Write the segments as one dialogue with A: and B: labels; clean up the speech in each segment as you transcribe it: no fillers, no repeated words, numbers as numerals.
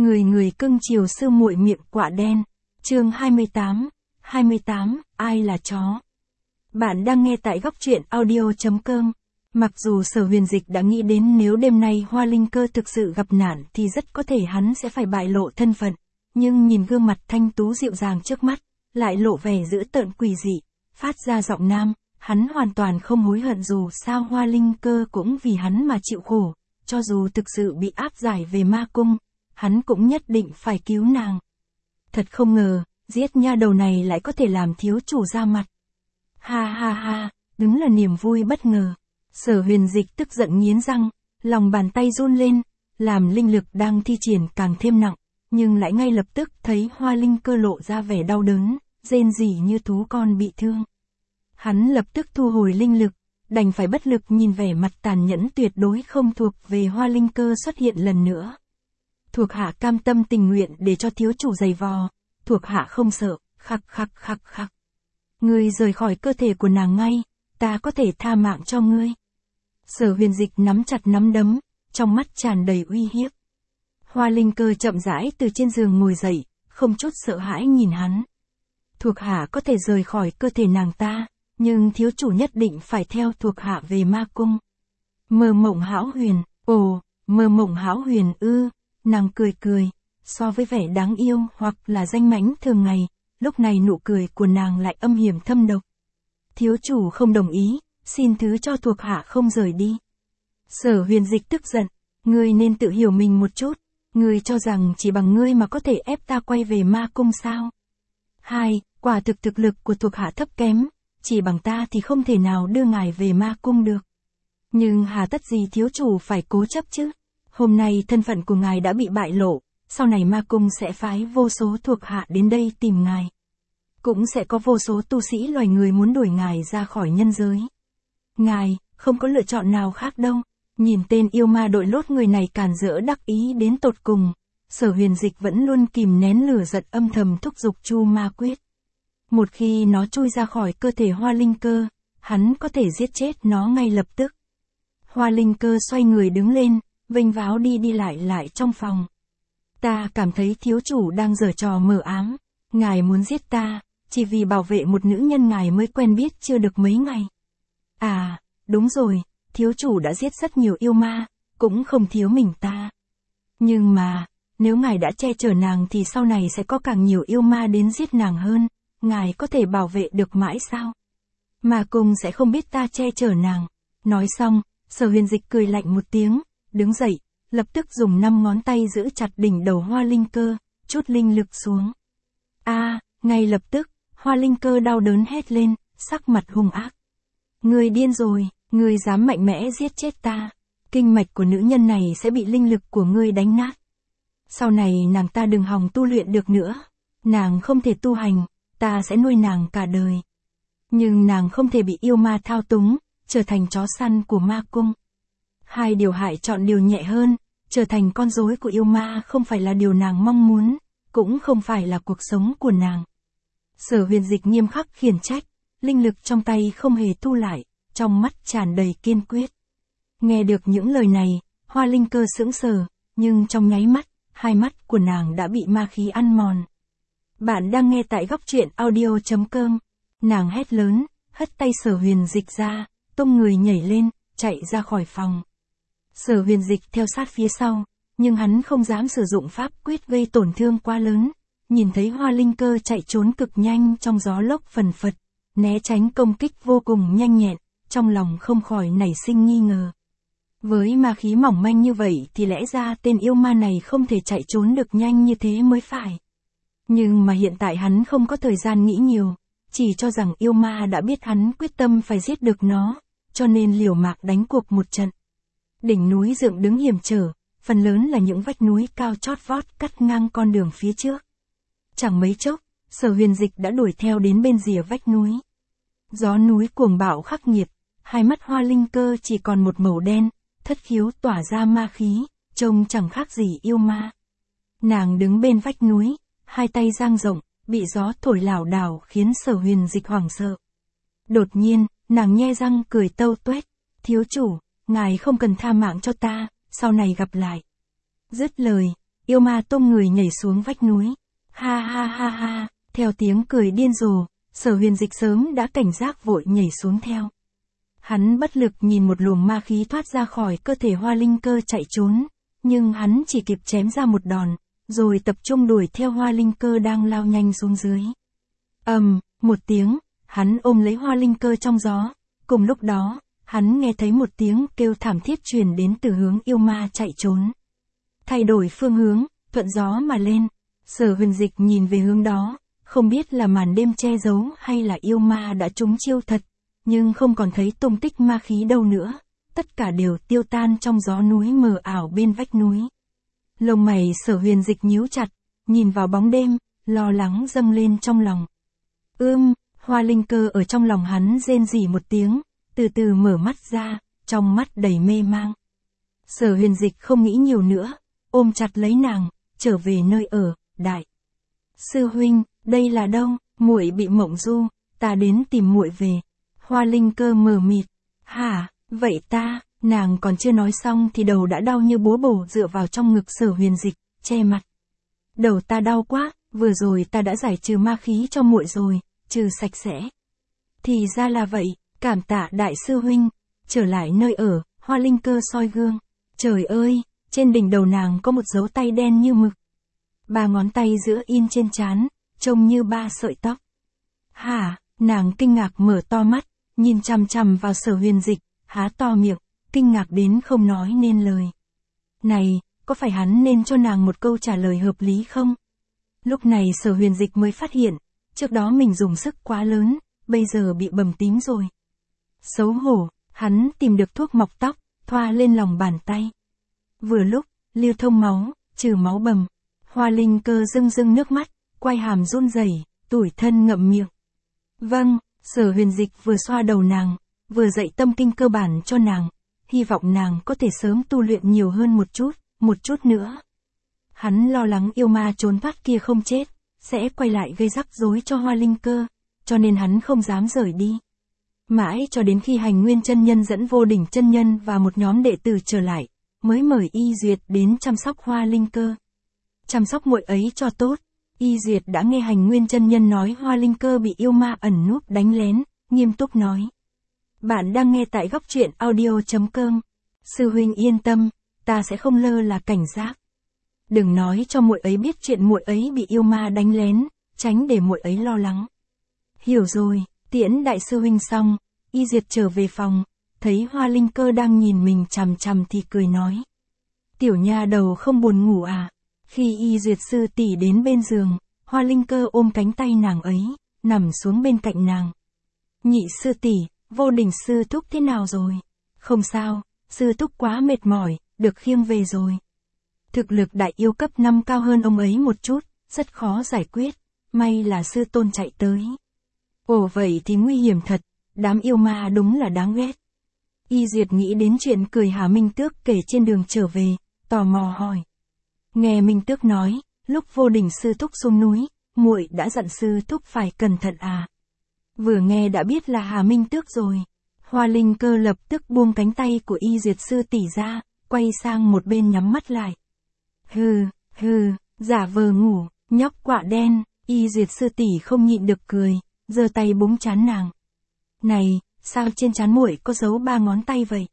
A: Người người cưng chiều sư muội miệng quạ đen. Chương 28, ai là chó? Bạn đang nghe tại góc truyện audio.com. Mặc dù Sở Huyền Dịch đã nghĩ đến nếu đêm nay Hoa Linh Cơ thực sự gặp nạn thì rất có thể hắn sẽ phải bại lộ thân phận, nhưng nhìn gương mặt thanh tú dịu dàng trước mắt, lại lộ vẻ dữ tợn quỷ dị, phát ra giọng nam, hắn hoàn toàn không hối hận dù sao Hoa Linh Cơ cũng vì hắn mà chịu khổ, cho dù thực sự bị áp giải về ma cung, hắn cũng nhất định phải cứu nàng. Thật không ngờ, giết nha đầu này lại có thể làm thiếu chủ ra mặt. Ha ha ha, đúng là niềm vui bất ngờ. Sở Huyền Dịch tức giận nghiến răng, lòng bàn tay run lên, làm linh lực đang thi triển càng thêm nặng, nhưng lại ngay lập tức thấy Hoa Linh Cơ lộ ra vẻ đau đớn, rên rỉ như thú con bị thương. Hắn lập tức thu hồi linh lực, đành phải bất lực nhìn vẻ mặt tàn nhẫn tuyệt đối không thuộc về Hoa Linh Cơ xuất hiện lần nữa. Thuộc hạ cam tâm tình nguyện để cho thiếu chủ giày vò, thuộc hạ không sợ, khắc khắc khắc khắc. Ngươi rời khỏi cơ thể của nàng ngay, ta có thể tha mạng cho ngươi. Sở Huyền Dịch nắm chặt nắm đấm, trong mắt tràn đầy uy hiếp. Hoa Linh Cơ chậm rãi từ trên giường ngồi dậy, không chút sợ hãi nhìn hắn. Thuộc hạ có thể rời khỏi cơ thể nàng ta, nhưng thiếu chủ nhất định phải theo thuộc hạ về ma cung. Mơ mộng hão huyền, ồ, mơ mộng hão huyền ư, nàng cười cười, so với vẻ đáng yêu hoặc là danh mãnh thường ngày, lúc này nụ cười của nàng lại âm hiểm thâm độc. Thiếu chủ không đồng ý, xin thứ cho thuộc hạ không rời đi. Sở Huyền Dịch tức giận, ngươi nên tự hiểu mình một chút, ngươi cho rằng chỉ bằng ngươi mà có thể ép ta quay về ma cung sao? Quả thực thực lực của thuộc hạ thấp kém, chỉ bằng ta thì không thể nào đưa ngài về ma cung được. Nhưng hà tất gì thiếu chủ phải cố chấp chứ? Hôm nay thân phận của ngài đã bị bại lộ, sau này ma cung sẽ phái vô số thuộc hạ đến đây tìm ngài. Cũng sẽ có vô số tu sĩ loài người muốn đuổi ngài ra khỏi nhân giới. Ngài, không có lựa chọn nào khác đâu. Nhìn tên yêu ma đội lốt người này càn rỡ đắc ý đến tột cùng, Sở Huyền Dịch vẫn luôn kìm nén lửa giận âm thầm thúc giục Chu Ma Quyết. Một khi nó chui ra khỏi cơ thể Hoa Linh Cơ, hắn có thể giết chết nó ngay lập tức. Hoa Linh Cơ xoay người đứng lên, vênh váo đi đi lại trong phòng. Ta cảm thấy thiếu chủ đang giở trò mờ ám, ngài muốn giết ta, chỉ vì bảo vệ một nữ nhân ngài mới quen biết chưa được mấy ngày. À, đúng rồi, thiếu chủ đã giết rất nhiều yêu ma, cũng không thiếu mình ta. Nhưng mà, nếu ngài đã che chở nàng thì sau này sẽ có càng nhiều yêu ma đến giết nàng hơn, ngài có thể bảo vệ được mãi sao? Ma cung sẽ không biết ta che chở nàng. Nói xong, Sở Huyền Dịch cười lạnh một tiếng, đứng dậy, lập tức dùng 5 ngón tay giữ chặt đỉnh đầu Hoa Linh Cơ, chút linh lực xuống. Ngay lập tức, Hoa Linh Cơ đau đớn hét lên, sắc mặt hung ác. Ngươi điên rồi, ngươi dám mạnh mẽ giết chết ta. Kinh mạch của nữ nhân này sẽ bị linh lực của ngươi đánh nát. Sau này nàng ta đừng hòng tu luyện được nữa. Nàng không thể tu hành, ta sẽ nuôi nàng cả đời. Nhưng nàng không thể bị yêu ma thao túng, trở thành chó săn của ma cung. Hai điều hại chọn điều nhẹ hơn, trở thành con rối của yêu ma không phải là điều nàng mong muốn, cũng không phải là cuộc sống của nàng. Sở Huyền Dịch nghiêm khắc khiển trách, linh lực trong tay không hề thu lại, trong mắt tràn đầy kiên quyết. Nghe được những lời này, Hoa Linh Cơ sững sờ, nhưng trong nháy mắt, hai mắt của nàng đã bị ma khí ăn mòn. Bạn đang nghe tại góc truyện audio.com. Nàng hét lớn, hất tay Sở Huyền Dịch ra, tung người nhảy lên, chạy ra khỏi phòng. Sở Huyền Dịch theo sát phía sau, nhưng hắn không dám sử dụng pháp quyết gây tổn thương quá lớn. Nhìn thấy Hoa Linh Cơ chạy trốn cực nhanh trong gió lốc phần phật, né tránh công kích vô cùng nhanh nhẹn, trong lòng không khỏi nảy sinh nghi ngờ. Với ma khí mỏng manh như vậy thì lẽ ra tên yêu ma này không thể chạy trốn được nhanh như thế mới phải. Nhưng mà hiện tại hắn không có thời gian nghĩ nhiều, chỉ cho rằng yêu ma đã biết hắn quyết tâm phải giết được nó, cho nên liều mạng đánh cuộc một trận. Đỉnh núi dựng đứng hiểm trở, phần lớn là những vách núi cao chót vót cắt ngang con đường phía trước. Chẳng mấy chốc, Sở Huyền Dịch đã đuổi theo đến bên rìa vách núi. Gió núi cuồng bạo khắc nghiệt, hai mắt Hoa Linh Cơ chỉ còn một màu đen, thất khiếu tỏa ra ma khí, trông chẳng khác gì yêu ma. Nàng đứng bên vách núi, hai tay dang rộng, bị gió thổi lảo đảo khiến Sở Huyền Dịch hoảng sợ. Đột nhiên, nàng nhe răng cười tâu tuét, thiếu chủ, ngài không cần tha mạng cho ta, sau này gặp lại. Dứt lời, yêu ma tôm người nhảy xuống vách núi. Ha ha ha ha, theo tiếng cười điên rồ, Sở Huyền Dịch sớm đã cảnh giác vội nhảy xuống theo. Hắn bất lực nhìn một luồng ma khí thoát ra khỏi cơ thể Hoa Linh Cơ chạy trốn, nhưng hắn chỉ kịp chém ra một đòn, rồi tập trung đuổi theo Hoa Linh Cơ đang lao nhanh xuống dưới. Một tiếng, hắn ôm lấy Hoa Linh Cơ trong gió, cùng lúc đó, hắn nghe thấy một tiếng kêu thảm thiết truyền đến từ hướng yêu ma chạy trốn. Thay đổi phương hướng, thuận gió mà lên, Sở Huyền Dịch nhìn về hướng đó, không biết là màn đêm che giấu hay là yêu ma đã trúng chiêu thật, nhưng không còn thấy tung tích ma khí đâu nữa, tất cả đều tiêu tan trong gió núi mờ ảo bên vách núi. Lông mày Sở Huyền Dịch nhíu chặt, nhìn vào bóng đêm, lo lắng dâng lên trong lòng. Hoa Linh Cơ ở trong lòng hắn rên rỉ một tiếng, từ từ mở mắt ra, trong mắt đầy mê mang. Sở Huyền Dịch không nghĩ nhiều nữa, ôm chặt lấy nàng, trở về nơi ở, đại sư huynh, đây là đâu? Muội bị mộng du, ta đến tìm muội về. Hoa Linh Cơ mờ mịt, hả, vậy ta, nàng còn chưa nói xong thì đầu đã đau như búa bổ dựa vào trong ngực Sở Huyền Dịch, che mặt. Đầu ta đau quá, vừa rồi ta đã giải trừ ma khí cho muội rồi, trừ sạch sẽ. Thì ra là vậy, cảm tạ đại sư huynh. Trở lại nơi ở, Hoa Linh Cơ soi gương. Trời ơi, trên đỉnh đầu nàng có một dấu tay đen như mực. 3 ngón tay giữa in trên trán, trông như 3 sợi tóc. Hả, nàng kinh ngạc mở to mắt, nhìn chằm chằm vào Sở Huyền Dịch, há to miệng, kinh ngạc đến không nói nên lời. Này, có phải hắn nên cho nàng một câu trả lời hợp lý không? Lúc này Sở Huyền Dịch mới phát hiện, trước đó mình dùng sức quá lớn, bây giờ bị bầm tím rồi. Xấu hổ, hắn tìm được thuốc mọc tóc, thoa lên lòng bàn tay. Vừa lúc, lưu thông máu, trừ máu bầm. Hoa Linh Cơ rưng rưng nước mắt, quay hàm run rẩy, tủi thân ngậm miệng. Vâng, Sở Huyền Dịch vừa xoa đầu nàng, vừa dạy tâm kinh cơ bản cho nàng, hy vọng nàng có thể sớm tu luyện nhiều hơn một chút nữa. Hắn lo lắng yêu ma trốn thoát kia không chết, sẽ quay lại gây rắc rối cho Hoa Linh Cơ, cho nên hắn không dám rời đi. Mãi cho đến khi Hành Nguyên chân nhân dẫn Vô Đỉnh chân nhân và một nhóm đệ tử trở lại, mới mời Y Duyệt đến chăm sóc Hoa Linh Cơ. Chăm sóc muội ấy cho tốt, Y Duyệt đã nghe Hành Nguyên chân nhân nói Hoa Linh Cơ bị yêu ma ẩn núp đánh lén, nghiêm túc nói. Bạn đang nghe tại góc truyện audio.com. Sư huynh yên tâm, ta sẽ không lơ là cảnh giác. Đừng nói cho muội ấy biết chuyện muội ấy bị yêu ma đánh lén, tránh để muội ấy lo lắng. Hiểu rồi, tiễn đại sư huynh xong, Y Duyệt trở về phòng, thấy Hoa Linh Cơ đang nhìn mình chằm chằm thì cười nói. Tiểu nha đầu không buồn ngủ à? Khi Y Duyệt sư tỷ đến bên giường, Hoa Linh Cơ ôm cánh tay nàng ấy, nằm xuống bên cạnh nàng. Nhị sư tỷ, Vô Đỉnh sư thúc thế nào rồi? Không sao, sư thúc quá mệt mỏi, được khiêng về rồi. Thực lực đại yêu cấp 5 cao hơn ông ấy một chút, rất khó giải quyết, may là sư tôn chạy tới. Ồ vậy thì nguy hiểm thật, đám yêu ma đúng là đáng ghét. Y Duyệt nghĩ đến chuyện cười Hà Minh Tước kể trên đường trở về, tò mò hỏi. Nghe Minh Tước nói, lúc Vô Đỉnh sư thúc xuống núi, muội đã dặn sư thúc phải cẩn thận à? Vừa nghe đã biết là Hà Minh Tước rồi. Hoa Linh Cơ lập tức buông cánh tay của Y Duyệt sư tỷ ra, quay sang một bên nhắm mắt lại. Hừ, giả vờ ngủ, nhóc quạ đen. Y Duyệt sư tỷ không nhịn được cười, giơ tay búng trán nàng. Này, sao trên trán muội có dấu 3 ngón tay vậy?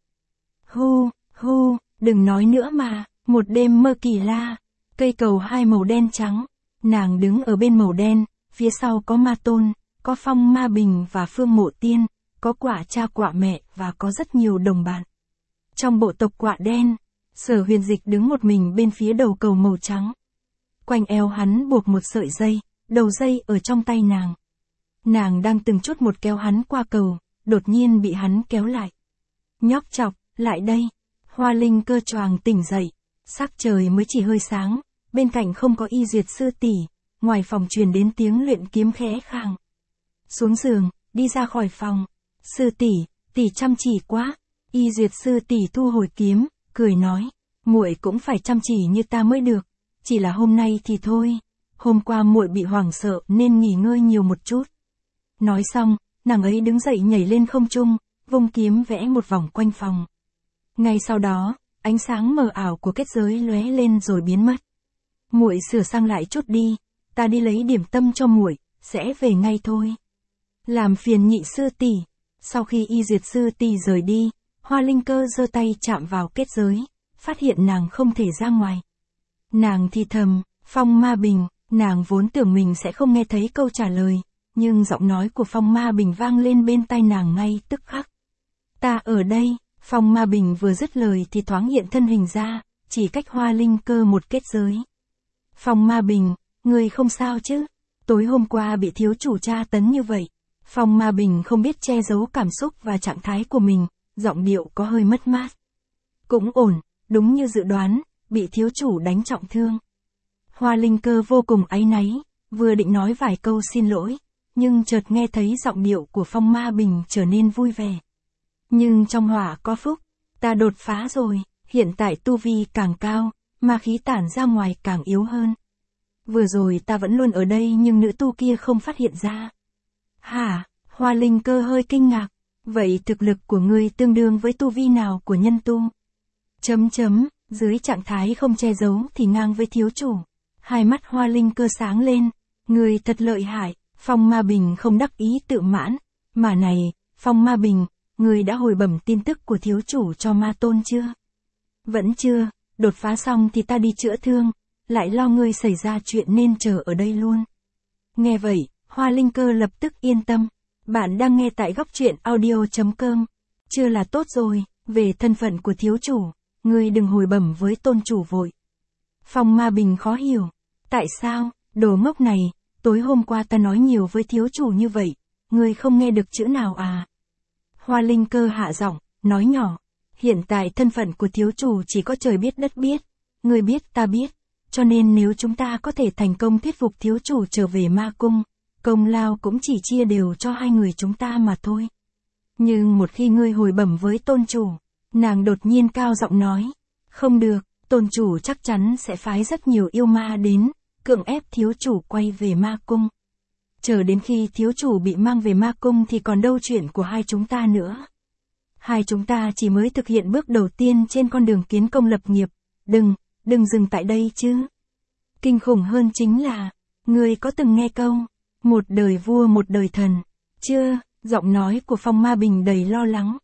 A: Hu, đừng nói nữa mà, một đêm mơ kỳ la. Cây cầu 2 màu đen trắng, nàng đứng ở bên màu đen, phía sau có Ma Tôn, có Phong Ma Bình và Phương Mộ Tiên, có Quả cha Quả mẹ và có rất nhiều đồng bạn. Trong bộ tộc quạ đen, Sở Huyền Dịch đứng một mình bên phía đầu cầu màu trắng. Quanh eo hắn buộc một sợi dây, đầu dây ở trong tay nàng. Nàng đang từng chút một kéo hắn qua cầu, đột nhiên bị hắn kéo lại. Nhóc chọc, lại đây. Hoa Linh Cơ choàng tỉnh dậy, sắc trời mới chỉ hơi sáng, bên cạnh không có Y Duyệt sư tỷ, ngoài phòng truyền đến tiếng luyện kiếm khẽ khàng. Xuống giường, đi ra khỏi phòng. Sư tỷ chăm chỉ quá. Y Duyệt sư tỷ thu hồi kiếm, cười nói, muội cũng phải chăm chỉ như ta mới được, chỉ là hôm nay thì thôi, hôm qua muội bị hoảng sợ nên nghỉ ngơi nhiều một chút. Nói xong, nàng ấy đứng dậy nhảy lên không trung, vung kiếm vẽ một vòng quanh phòng. Ngay sau đó, ánh sáng mờ ảo của kết giới lóe lên rồi biến mất. Muội sửa sang lại chút đi, ta đi lấy điểm tâm cho muội, sẽ về ngay thôi. Làm phiền Nhị sư tỷ. Sau khi Y Duyệt sư tỷ rời đi, Hoa Linh Cơ giơ tay chạm vào kết giới, phát hiện nàng không thể ra ngoài. Nàng thì thầm, Phong Ma Bình, nàng vốn tưởng mình sẽ không nghe thấy câu trả lời, nhưng giọng nói của Phong Ma Bình vang lên bên tai nàng ngay tức khắc. Ta ở đây. Phong Ma Bình vừa dứt lời thì thoáng hiện thân hình ra, chỉ cách Hoa Linh Cơ một kết giới. Phong Ma Bình, ngươi không sao chứ? Tối hôm qua bị thiếu chủ tra tấn như vậy. Phong Ma Bình không biết che giấu cảm xúc và trạng thái của mình, giọng điệu có hơi mất mát. Cũng ổn, đúng như dự đoán, bị thiếu chủ đánh trọng thương. Hoa Linh Cơ vô cùng áy náy, vừa định nói vài câu xin lỗi, nhưng chợt nghe thấy giọng điệu của Phong Ma Bình trở nên vui vẻ. Nhưng trong hỏa có phúc, ta đột phá rồi, hiện tại tu vi càng cao, ma khí tản ra ngoài càng yếu hơn. Vừa rồi ta vẫn luôn ở đây nhưng nữ tu kia không phát hiện ra. Hả? Hoa Linh Cơ hơi kinh ngạc. Vậy thực lực của ngươi tương đương với tu vi nào của nhân tu? Dưới trạng thái không che giấu thì ngang với thiếu chủ. Hai mắt Hoa Linh Cơ sáng lên. Ngươi thật lợi hại. Phong Ma Bình không đắc ý tự mãn. Mà này, Phong Ma Bình, ngươi đã hồi bẩm tin tức của thiếu chủ cho Ma Tôn chưa? Vẫn chưa, đột phá xong thì ta đi chữa thương. Lại lo ngươi xảy ra chuyện nên chờ ở đây luôn. Nghe vậy, Hoa Linh Cơ lập tức yên tâm. Bạn đang nghe tại góc truyện audio.com. Chưa là tốt rồi, về thân phận của thiếu chủ, ngươi đừng hồi bẩm với tôn chủ vội. Phong Ma Bình khó hiểu. Tại sao, đồ ngốc này, tối hôm qua ta nói nhiều với thiếu chủ như vậy, ngươi không nghe được chữ nào à? Hoa Linh Cơ hạ giọng, nói nhỏ. Hiện tại thân phận của thiếu chủ chỉ có trời biết đất biết, ngươi biết ta biết, cho nên nếu chúng ta có thể thành công thuyết phục thiếu chủ trở về ma cung, công lao cũng chỉ chia đều cho hai người chúng ta mà thôi. Nhưng một khi ngươi hồi bẩm với tôn chủ, nàng đột nhiên cao giọng nói, không được, tôn chủ chắc chắn sẽ phái rất nhiều yêu ma đến, cưỡng ép thiếu chủ quay về ma cung. Chờ đến khi thiếu chủ bị mang về ma cung thì còn đâu chuyện của hai chúng ta nữa. Hai chúng ta chỉ mới thực hiện bước đầu tiên trên con đường kiến công lập nghiệp, đừng dừng tại đây chứ. Kinh khủng hơn chính là, ngươi có từng nghe câu, một đời vua một đời thần, chưa? Giọng nói của Phong Ma Bình đầy lo lắng.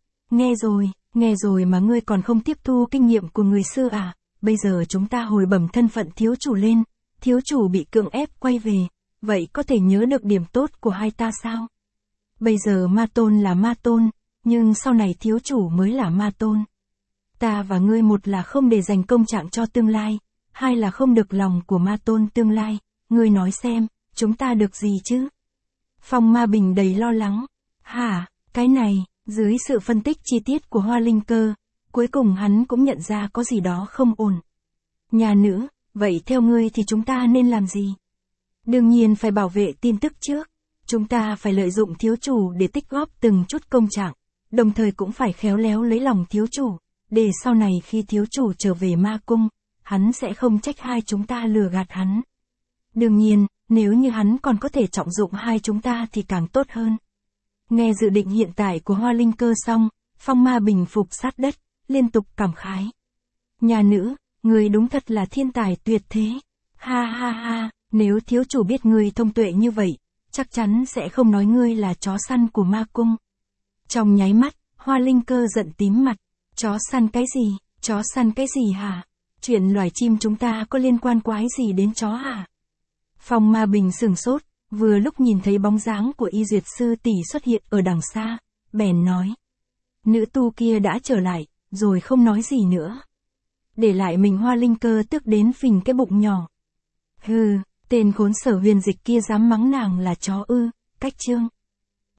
A: Nghe rồi mà ngươi còn không tiếp thu kinh nghiệm của người xưa à? Bây giờ chúng ta hồi bẩm thân phận thiếu chủ lên, thiếu chủ bị cưỡng ép quay về, vậy có thể nhớ được điểm tốt của hai ta sao? Bây giờ Ma Tôn là Ma Tôn, nhưng sau này thiếu chủ mới là Ma Tôn. Ta và ngươi một là không để dành công trạng cho tương lai, hai là không được lòng của Ma Tôn tương lai, ngươi nói xem, chúng ta được gì chứ? Phong Ma Bình đầy lo lắng. Hả, cái này, dưới sự phân tích chi tiết của Hoa Linh Cơ, cuối cùng hắn cũng nhận ra có gì đó không ổn. Nhà nữ, vậy theo ngươi thì chúng ta nên làm gì? Đương nhiên phải bảo vệ tin tức trước. Chúng ta phải lợi dụng thiếu chủ để tích góp từng chút công trạng, đồng thời cũng phải khéo léo lấy lòng thiếu chủ, để sau này khi thiếu chủ trở về ma cung, hắn sẽ không trách hai chúng ta lừa gạt hắn. Đương nhiên, nếu như hắn còn có thể trọng dụng hai chúng ta thì càng tốt hơn. Nghe dự định hiện tại của Hoa Linh Cơ xong, Phong Ma Bình phục sát đất, liên tục cảm khái. Nhà nữ, người đúng thật là thiên tài tuyệt thế. Ha ha ha, nếu thiếu chủ biết ngươi thông tuệ như vậy, chắc chắn sẽ không nói ngươi là chó săn của ma cung. Trong nháy mắt, Hoa Linh Cơ giận tím mặt. Chó săn cái gì? Chó săn cái gì hả? Chuyện loài chim chúng ta có liên quan quái gì đến chó hả? Phong Ma Bình sửng sốt, vừa lúc nhìn thấy bóng dáng của Y Duyệt sư tỷ xuất hiện ở đằng xa, bèn nói. Nữ tu kia đã trở lại, rồi không nói gì nữa. Để lại mình Hoa Linh Cơ tức đến phình cái bụng nhỏ. Hừ, tên khốn Sở Huyền Dịch kia dám mắng nàng là chó ư? Cách chương.